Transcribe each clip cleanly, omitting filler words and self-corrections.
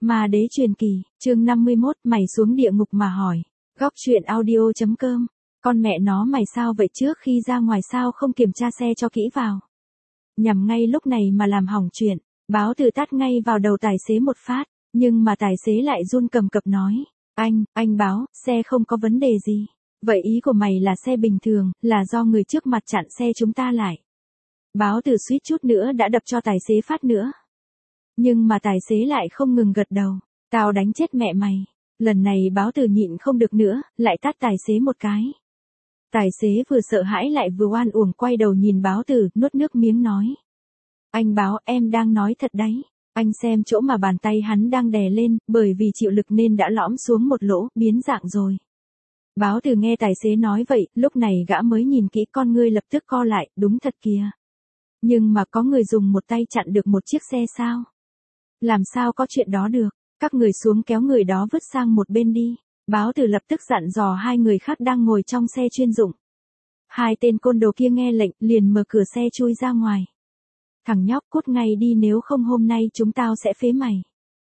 Ma đế truyền kỳ, chương 51, mày xuống địa ngục mà hỏi. Góc truyện audio.com. Con mẹ nó mày sao vậy, trước khi ra ngoài sao không kiểm tra xe cho kỹ vào. Nhằm ngay lúc này mà làm hỏng chuyện, báo từ tát ngay vào đầu tài xế một phát, nhưng mà tài xế lại run cầm cập nói. Anh báo, xe không có vấn đề gì. Vậy ý của mày là xe bình thường, là do người trước mặt chặn xe chúng ta lại. Báo từ suýt chút nữa đã đập cho tài xế phát nữa. Nhưng mà tài xế lại không ngừng gật đầu. Tao đánh chết mẹ mày. Lần này báo từ nhịn không được nữa, lại tát tài xế một cái. Tài xế vừa sợ hãi lại vừa oan uổng quay đầu nhìn báo từ, nuốt nước miếng nói. Anh báo, em đang nói thật đấy. Anh xem chỗ mà bàn tay hắn đang đè lên, bởi vì chịu lực nên đã lõm xuống một lỗ, biến dạng rồi. Báo từ nghe tài xế nói vậy, lúc này gã mới nhìn kỹ, con ngươi lập tức co lại, đúng thật kìa. Nhưng mà có người dùng một tay chặn được một chiếc xe sao? Làm sao có chuyện đó được? Các người xuống kéo người đó vứt sang một bên đi. Báo từ lập tức dặn dò hai người khác đang ngồi trong xe chuyên dụng. Hai tên côn đồ kia nghe lệnh, liền mở cửa xe chui ra ngoài. Thằng nhóc, cút ngay đi, nếu không hôm nay chúng tao sẽ phế mày.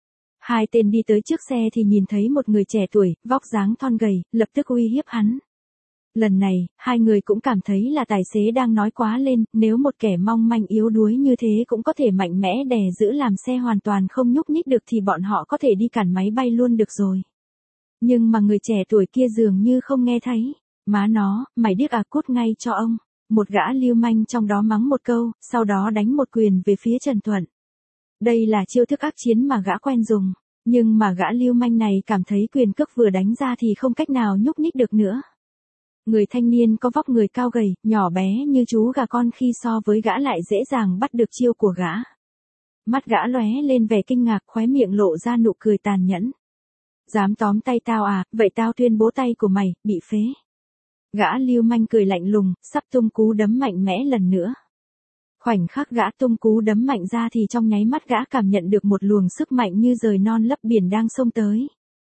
Hai tên đi tới trước xe thì nhìn thấy một người trẻ tuổi, vóc dáng thon gầy, lập tức uy hiếp hắn. Lần này, hai người cũng cảm thấy là tài xế đang nói quá lên, nếu một kẻ mong manh yếu đuối như thế cũng có thể mạnh mẽ đè giữ làm xe hoàn toàn không nhúc nhích được thì bọn họ có thể đi cản máy bay luôn được rồi. Nhưng mà người trẻ tuổi kia dường như không nghe thấy. Má nó, mày điếc à, cút ngay cho ông. Một gã lưu manh trong đó mắng một câu, sau đó đánh một quyền về phía Trần Thuận. Đây là chiêu thức ác chiến mà gã quen dùng. Nhưng mà gã lưu manh này cảm thấy quyền cước vừa đánh ra thì không cách nào nhúc nhích được nữa. Người thanh niên có vóc người cao gầy, nhỏ bé như chú gà con khi so với gã lại dễ dàng bắt được chiêu của gã. Mắt gã lóe lên vẻ kinh ngạc, khóe miệng lộ ra nụ cười tàn nhẫn. Dám tóm tay tao à, vậy tao tuyên bố tay của mày, bị phế. Gã lưu manh cười lạnh lùng, sắp tung cú đấm mạnh mẽ lần nữa. Khoảnh khắc gã tung cú đấm mạnh ra thì trong nháy mắt gã cảm nhận được một luồng sức mạnh như rời non lấp biển đang xông tới.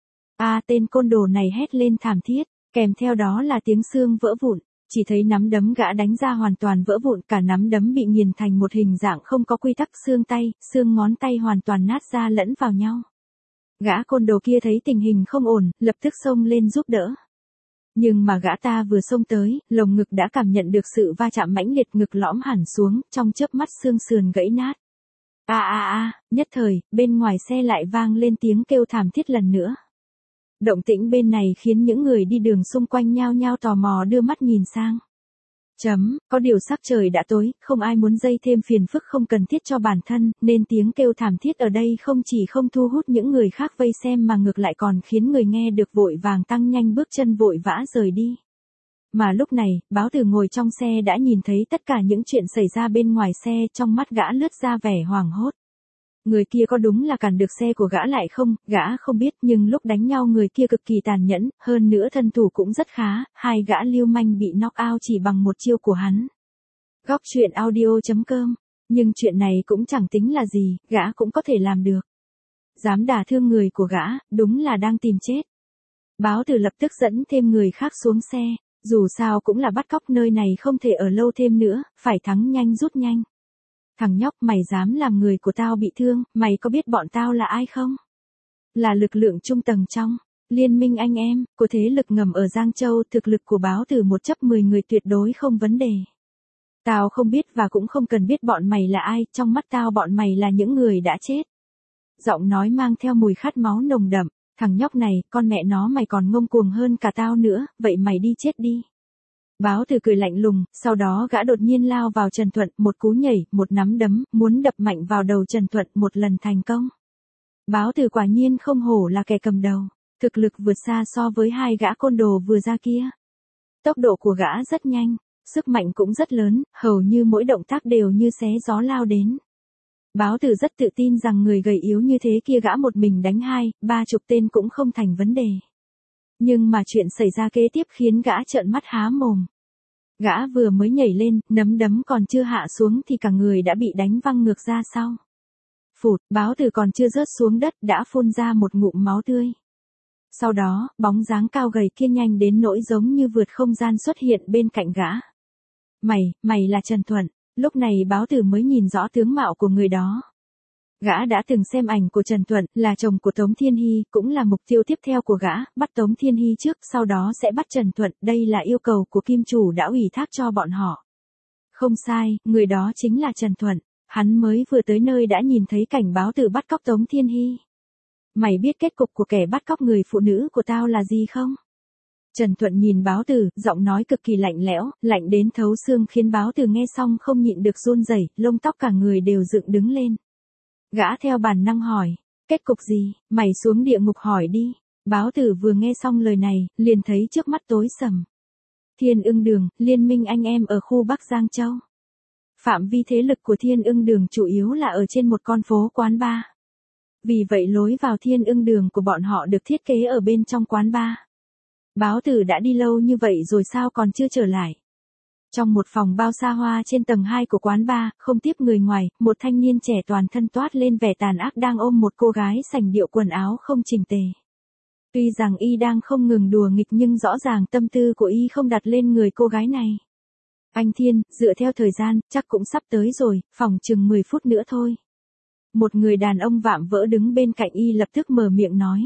Tên côn đồ này hét lên thảm thiết. Kèm theo đó là tiếng xương vỡ vụn, chỉ thấy nắm đấm gã đánh ra hoàn toàn vỡ vụn, cả nắm đấm bị nghiền thành một hình dạng không có quy tắc, xương tay, xương ngón tay hoàn toàn nát ra lẫn vào nhau. Gã côn đồ kia thấy tình hình không ổn, lập tức xông lên giúp đỡ. Nhưng mà gã ta vừa xông tới, lồng ngực đã cảm nhận được sự va chạm mãnh liệt, ngực lõm hẳn xuống, trong chớp mắt xương sườn gãy nát. Nhất thời, bên ngoài xe lại vang lên tiếng kêu thảm thiết lần nữa. Động tĩnh bên này khiến những người đi đường xung quanh nhao nhao tò mò đưa mắt nhìn sang. Có điều sắc trời đã tối, không ai muốn gây thêm phiền phức không cần thiết cho bản thân, nên tiếng kêu thảm thiết ở đây không chỉ không thu hút những người khác vây xem mà ngược lại còn khiến người nghe được vội vàng tăng nhanh bước chân vội vã rời đi. Mà lúc này, báo từ ngồi trong xe đã nhìn thấy tất cả những chuyện xảy ra bên ngoài xe, trong mắt gã lướt ra vẻ hoảng hốt. Người kia có đúng là cản được xe của gã lại không, gã không biết, nhưng lúc đánh nhau người kia cực kỳ tàn nhẫn, hơn nữa thân thủ cũng rất khá, hai gã lưu manh bị knock out chỉ bằng một chiêu của hắn. Góc truyện audio.com. Nhưng chuyện này cũng chẳng tính là gì, gã cũng có thể làm được. Dám đả thương người của gã, đúng là đang tìm chết. Báo từ lập tức dẫn thêm người khác xuống xe, dù sao cũng là bắt cóc, nơi này không thể ở lâu thêm nữa, phải thắng nhanh rút nhanh. Thằng nhóc, mày dám làm người của tao bị thương, mày có biết bọn tao là ai không? Là lực lượng trung tầng trong Liên minh anh em, của thế lực ngầm ở Giang Châu, thực lực của báo từ 1/10 người tuyệt đối không vấn đề. Tao không biết và cũng không cần biết bọn mày là ai, trong mắt tao bọn mày là những người đã chết. Giọng nói mang theo mùi khát máu nồng đậm, thằng nhóc này, con mẹ nó mày còn ngông cuồng hơn cả tao nữa, vậy mày đi chết đi. Báo từ cười lạnh lùng, sau đó gã đột nhiên lao vào Trần Thuận, một cú nhảy, một nắm đấm, muốn đập mạnh vào đầu Trần Thuận một lần thành công. Báo từ quả nhiên không hổ là kẻ cầm đầu, thực lực vượt xa so với hai gã côn đồ vừa ra kia. Tốc độ của gã rất nhanh, sức mạnh cũng rất lớn, hầu như mỗi động tác đều như xé gió lao đến. Báo từ rất tự tin rằng người gầy yếu như thế kia gã một mình đánh 20-30 tên cũng không thành vấn đề. Nhưng mà chuyện xảy ra kế tiếp khiến gã trợn mắt há mồm. Gã vừa mới nhảy lên, nắm đấm còn chưa hạ xuống thì cả người đã bị đánh văng ngược ra sau. Phụt, báo từ còn chưa rớt xuống đất đã phun ra một ngụm máu tươi. Sau đó, bóng dáng cao gầy kia nhanh đến nỗi giống như vượt không gian xuất hiện bên cạnh gã. Mày là Trần Thuận. Lúc này báo từ mới nhìn rõ tướng mạo của người đó. Gã đã từng xem ảnh của Trần Thuận, là chồng của Tống Thiên Hy, cũng là mục tiêu tiếp theo của gã, bắt Tống Thiên Hy trước, sau đó sẽ bắt Trần Thuận, đây là yêu cầu của kim chủ đã ủy thác cho bọn họ. Không sai, người đó chính là Trần Thuận, hắn mới vừa tới nơi đã nhìn thấy cảnh báo tử bắt cóc Tống Thiên Hy. Mày biết kết cục của kẻ bắt cóc người phụ nữ của tao là gì không? Trần Thuận nhìn báo tử, giọng nói cực kỳ lạnh lẽo, lạnh đến thấu xương khiến báo tử nghe xong không nhịn được run rẩy, lông tóc cả người đều dựng đứng lên. Gã theo bản năng hỏi, kết cục gì, mày xuống địa ngục hỏi đi. Báo tử vừa nghe xong lời này, liền thấy trước mắt tối sầm. Thiên Ưng Đường, liên minh anh em ở khu Bắc Giang Châu. Phạm vi thế lực của Thiên Ưng Đường chủ yếu là ở trên một con phố quán bar. Vì vậy lối vào Thiên Ưng Đường của bọn họ được thiết kế ở bên trong quán bar. Báo tử đã đi lâu như vậy rồi sao còn chưa trở lại. Trong một phòng bao xa hoa trên tầng 2 của quán bar, không tiếp người ngoài, một thanh niên trẻ toàn thân toát lên vẻ tàn ác đang ôm một cô gái sành điệu quần áo không chỉnh tề. Tuy rằng y đang không ngừng đùa nghịch nhưng rõ ràng tâm tư của y không đặt lên người cô gái này. Anh Thiên, dựa theo thời gian, chắc cũng sắp tới rồi, phòng chừng 10 phút nữa thôi. Một người đàn ông vạm vỡ đứng bên cạnh y lập tức mở miệng nói.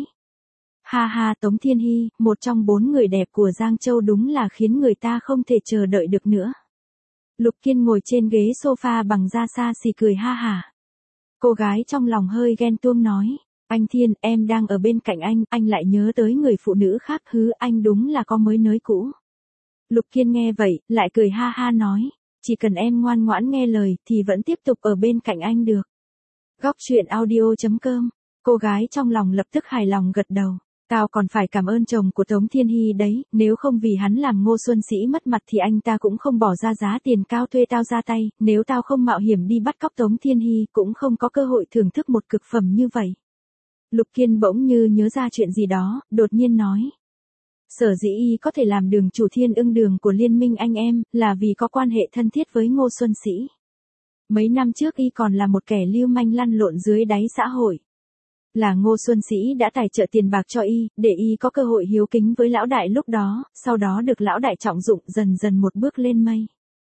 Ha ha, Tống Thiên Hy, một trong 4 người đẹp của Giang Châu đúng là khiến người ta không thể chờ đợi được nữa. Lục Kiên ngồi trên ghế sofa bằng da xa xì cười ha hả. Cô gái trong lòng hơi ghen tuông nói. Anh Thiên, em đang ở bên cạnh anh lại nhớ tới người phụ nữ khác hứ, anh đúng là có mới nới cũ. Lục Kiên nghe vậy, lại cười ha ha nói. Chỉ cần em ngoan ngoãn nghe lời thì vẫn tiếp tục ở bên cạnh anh được. Góc truyện audio.com. Cô gái trong lòng lập tức hài lòng gật đầu. Tao còn phải cảm ơn chồng của Tống Thiên Hy đấy, nếu không vì hắn làm Ngô Xuân Sĩ mất mặt thì anh ta cũng không bỏ ra giá tiền cao thuê tao ra tay, nếu tao không mạo hiểm đi bắt cóc Tống Thiên Hy cũng không có cơ hội thưởng thức một cực phẩm như vậy. Lục Kiên bỗng như nhớ ra chuyện gì đó, đột nhiên nói. Sở dĩ y có thể làm đường chủ Thiên Ưng Đường của liên minh anh em, là vì có quan hệ thân thiết với Ngô Xuân Sĩ. Mấy năm trước y còn là một kẻ lưu manh lăn lộn dưới đáy xã hội. Là Ngô Xuân Sĩ đã tài trợ tiền bạc cho y, để y có cơ hội hiếu kính với lão đại lúc đó, sau đó được lão đại trọng dụng dần dần một bước lên mây.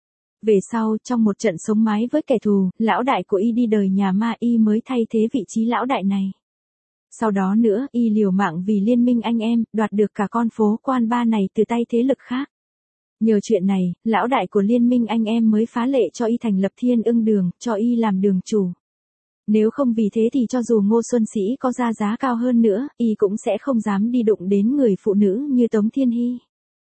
Về sau, trong một trận sống mái với kẻ thù, lão đại của y đi đời nhà ma y mới thay thế vị trí lão đại này. Sau đó nữa, y liều mạng vì liên minh anh em, đoạt được cả con phố quan ba này từ tay thế lực khác. Nhờ chuyện này, lão đại của liên minh anh em mới phá lệ cho y thành lập Thiên Ưng Đường, cho y làm đường chủ. Nếu không vì thế thì cho dù Ngô Xuân Sĩ có ra giá cao hơn nữa, y cũng sẽ không dám đi đụng đến người phụ nữ như Tống Thiên Hy.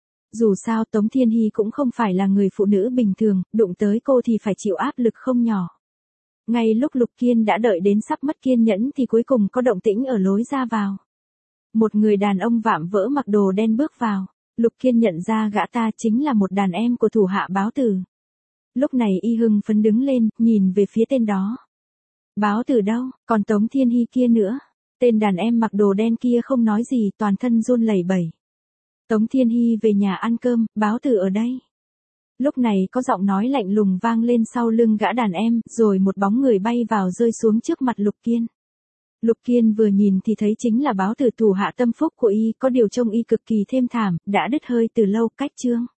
Dù sao Tống Thiên Hy cũng không phải là người phụ nữ bình thường, đụng tới cô thì phải chịu áp lực không nhỏ. Ngay lúc Lục Kiên đã đợi đến sắp mất kiên nhẫn thì cuối cùng có động tĩnh ở lối ra vào. Một người đàn ông vạm vỡ mặc đồ đen bước vào. Lục Kiên nhận ra gã ta chính là một đàn em của thủ hạ báo tử. Lúc này y hưng phấn đứng lên, nhìn về phía tên đó. Báo tử đâu, còn Tống Thiên Hy kia nữa. Tên đàn em mặc đồ đen kia không nói gì, toàn thân run lẩy bẩy. Tống Thiên Hy về nhà ăn cơm, báo tử ở đây. Lúc này có giọng nói lạnh lùng vang lên sau lưng gã đàn em, rồi một bóng người bay vào rơi xuống trước mặt Lục Kiên. Lục Kiên vừa nhìn thì thấy chính là báo tử thủ hạ tâm phúc của y, có điều trông y cực kỳ thêm thảm, đã đứt hơi từ lâu. Cách chương